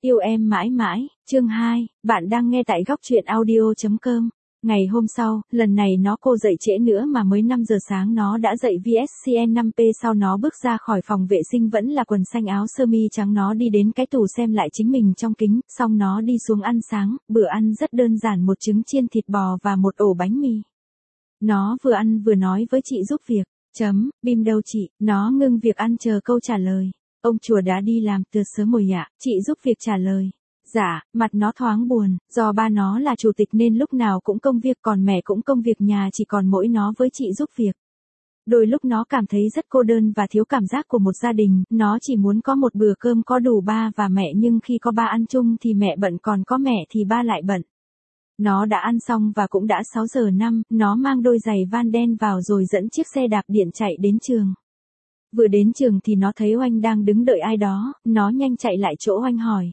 Yêu em mãi mãi, chương 2, bạn đang nghe tại góc truyện audio.com. Ngày hôm sau, lần này cô dậy trễ nữa mà mới 5 giờ sáng nó đã dậy VSCN 5P sau nó bước ra khỏi phòng vệ sinh vẫn là quần xanh áo sơ mi trắng nó đi đến cái tủ xem lại chính mình trong kính, xong nó đi xuống ăn sáng, bữa ăn rất đơn giản một trứng chiên thịt bò và một ổ bánh mì. Nó vừa ăn vừa nói với chị giúp việc, Bim đâu chị, nó ngưng việc ăn chờ câu trả lời. Ông chùa đã đi làm từ sớm rồi ạ, chị giúp việc trả lời. Dạ, mặt nó thoáng buồn, do ba nó là chủ tịch nên lúc nào cũng công việc còn mẹ cũng công việc nhà chỉ còn mỗi nó với chị giúp việc. Đôi lúc nó cảm thấy rất cô đơn và thiếu cảm giác của một gia đình, nó chỉ muốn có một bữa cơm có đủ ba và mẹ nhưng khi có ba ăn chung thì mẹ bận còn có mẹ thì ba lại bận. Nó đã ăn xong và cũng đã 6 giờ 5, nó mang đôi giày van đen vào rồi dẫn chiếc xe đạp điện chạy đến trường. Vừa đến trường thì nó thấy Oanh đang đứng đợi ai đó, nó nhanh chạy lại chỗ Oanh hỏi.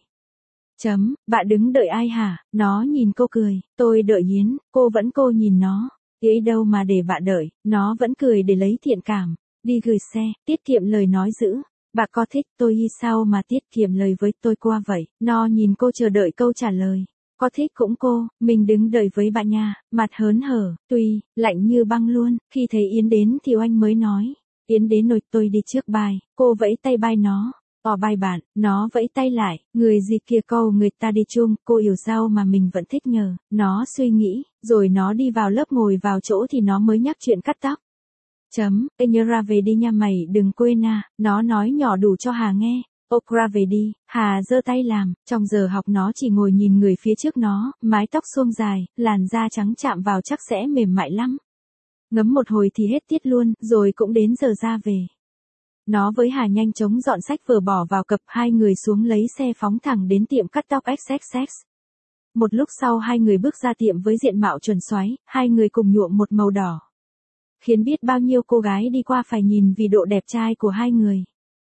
Bạn đứng đợi ai hả? Nó nhìn cô cười, tôi đợi Yến, cô nhìn nó. Ấy đâu mà để bạn đợi, nó vẫn cười để lấy thiện cảm. Đi gửi xe, tiết kiệm lời nói dữ. Bà có thích tôi y sao mà tiết kiệm lời với tôi qua vậy? Nó nhìn cô chờ đợi câu trả lời. Có thích cũng mình đứng đợi với bạn nha, mặt hớn hở, tuy, lạnh như băng luôn. Khi thấy Yến đến thì Oanh mới nói. Yến đến rồi tôi đi trước bài, cô vẫy tay bài nó. Bài bạn, nó vẫy tay lại, người gì kia câu người ta đi chung, cô hiểu sao mà mình vẫn thích nhờ, nó suy nghĩ, rồi nó đi vào lớp ngồi vào chỗ thì nó mới nhắc chuyện cắt tóc. Ê nhớ ra về đi nha mày đừng quên à, nó nói nhỏ đủ cho Hà nghe. Ra về đi, Hà giơ tay làm, trong giờ học nó chỉ ngồi nhìn người phía trước nó, mái tóc xuông dài, làn da trắng chạm vào chắc sẽ mềm mại lắm. Ngấm một hồi thì hết tiết luôn, rồi cũng đến giờ ra về. Nó với Hà nhanh chóng dọn sách vở bỏ vào cặp, hai người xuống lấy xe phóng thẳng đến tiệm cắt tóc XXX. Một lúc sau hai người bước ra tiệm với diện mạo chuẩn xoáy, hai người cùng nhuộm một màu đỏ. Khiến biết bao nhiêu cô gái đi qua phải nhìn vì độ đẹp trai của hai người.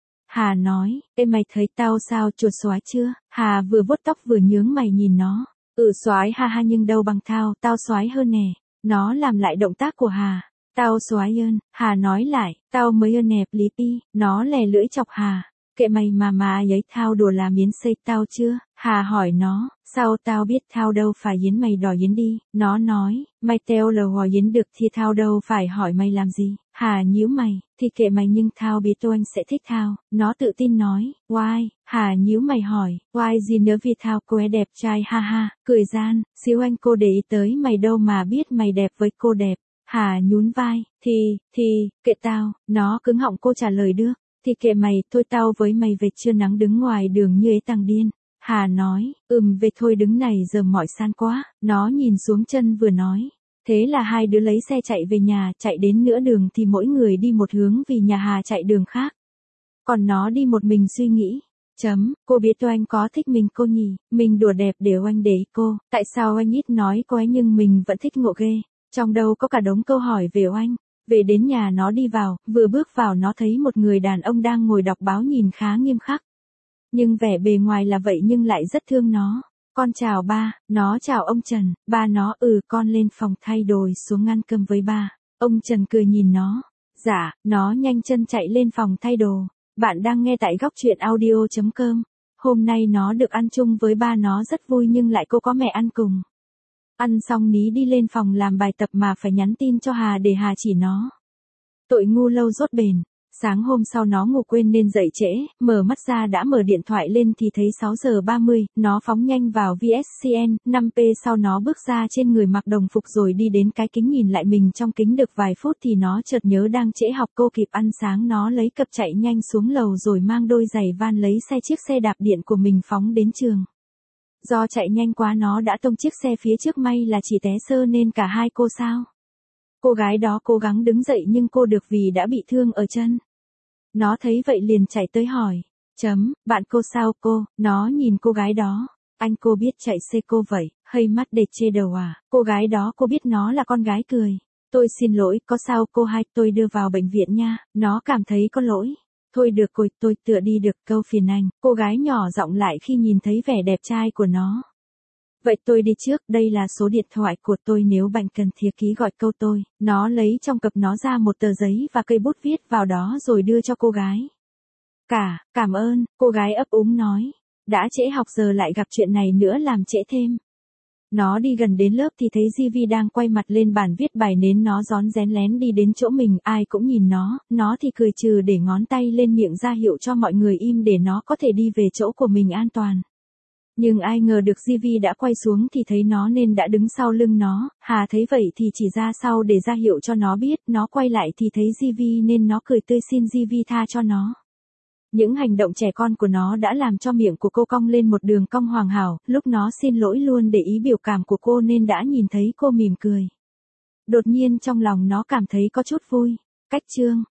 Hà nói, ê mày thấy tao sao chuột xoái chưa? Hà vừa vuốt tóc vừa nhướng mày nhìn nó. Xoái ha ha nhưng đâu bằng tao xoái hơn nè. Nó làm lại động tác của Hà. Tao xoái hơn, Hà nói lại, tao mới hơn nẹp lý pi, nó lè lưỡi chọc Hà. Kệ mày mà ấy thao đùa làm Yến xây tao chưa? Hà hỏi nó, sao tao biết thao đâu phải Yến mày đòi Yến đi, nó nói, mày teo lờ hỏi Yến được thì thao đâu phải hỏi mày làm gì, Hà nhíu mày, thì kệ mày nhưng thao biết tôi anh sẽ thích thao, nó tự tin nói, why, Hà nhíu mày hỏi, why gì nữa vì thao cô ấy đẹp trai ha ha, cười gian, xíu anh cô để ý tới mày đâu mà biết mày đẹp với cô đẹp. Hà nhún vai, thì, kệ tao, nó cứng họng cô trả lời được, thì kệ mày, thôi tao với mày về trưa nắng đứng ngoài đường như ấy tàng điên. Hà nói, về thôi đứng này giờ mỏi san quá, nó nhìn xuống chân vừa nói. Thế là hai đứa lấy xe chạy về nhà, chạy đến nửa đường thì mỗi người đi một hướng vì nhà Hà chạy đường khác. Còn nó đi một mình suy nghĩ. Cô biết Oanh có thích mình cô nhỉ, mình đùa đẹp để Oanh để ý cô, tại sao Oanh ít nói cô ấy nhưng mình vẫn thích ngộ ghê. Trong đầu có cả đống câu hỏi về Oanh. Về đến nhà nó đi vào, vừa bước vào nó thấy một người đàn ông đang ngồi đọc báo nhìn khá nghiêm khắc. Nhưng vẻ bề ngoài là vậy nhưng lại rất thương nó. Con chào ba, nó chào ông Trần, ba nó con lên phòng thay đồ xuống ăn cơm với ba. Ông Trần cười nhìn nó. Dạ, nó nhanh chân chạy lên phòng thay đồ. Bạn đang nghe tại góc truyện audio.com. Hôm nay nó được ăn chung với ba nó rất vui nhưng lại cô có mẹ ăn cùng. Ăn xong Ní đi lên phòng làm bài tập mà phải nhắn tin cho Hà để Hà chỉ nó. Tội ngu lâu dốt bền. Sáng hôm sau nó ngủ quên nên dậy trễ, mở mắt ra đã mở điện thoại lên thì thấy 6 giờ 30, nó phóng nhanh vào VSCN, 5P sau nó bước ra trên người mặc đồng phục rồi đi đến cái kính nhìn lại mình trong kính được vài phút thì nó chợt nhớ đang trễ học cô kịp ăn sáng nó lấy cặp chạy nhanh xuống lầu rồi mang đôi giày van lấy chiếc xe đạp điện của mình phóng đến trường. Do chạy nhanh quá nó đã tông chiếc xe phía trước may là chỉ té sơ nên cả hai cô sao. Cô gái đó cố gắng đứng dậy nhưng cô được vì đã bị thương ở chân. Nó thấy vậy liền chạy tới hỏi. Bạn cô sao cô, nó nhìn cô gái đó. Anh cô biết chạy xe cô vậy, hay mắt để chê đầu à, cô gái đó cô biết nó là con gái cười. Tôi xin lỗi, có sao cô hai tôi đưa vào bệnh viện nha, nó cảm thấy có lỗi. Thôi được rồi, tôi tựa đi được câu phiền anh, cô gái nhỏ giọng lại khi nhìn thấy vẻ đẹp trai của nó. Vậy tôi đi trước, đây là số điện thoại của tôi nếu bạn cần thì ký gọi câu tôi. Nó lấy trong cặp nó ra một tờ giấy và cây bút viết vào đó rồi đưa cho cô gái. Cảm ơn, cô gái ấp úng nói. Đã trễ học giờ lại gặp chuyện này nữa làm trễ thêm. Nó đi gần đến lớp thì thấy Givi đang quay mặt lên bàn viết bài nến, nó rón rén lén đi đến chỗ mình, ai cũng nhìn nó thì cười trừ để ngón tay lên miệng ra hiệu cho mọi người im để nó có thể đi về chỗ của mình an toàn. Nhưng ai ngờ được Givi đã quay xuống thì thấy nó nên đã đứng sau lưng nó, Hà thấy vậy thì chỉ ra sau để ra hiệu cho nó biết, nó quay lại thì thấy Givi nên nó cười tươi xin Givi tha cho nó. Những hành động trẻ con của nó đã làm cho miệng của cô cong lên một đường cong hoàn hảo, lúc nó xin lỗi luôn để ý biểu cảm của cô nên đã nhìn thấy cô mỉm cười. Đột nhiên trong lòng nó cảm thấy có chút vui. Cách chương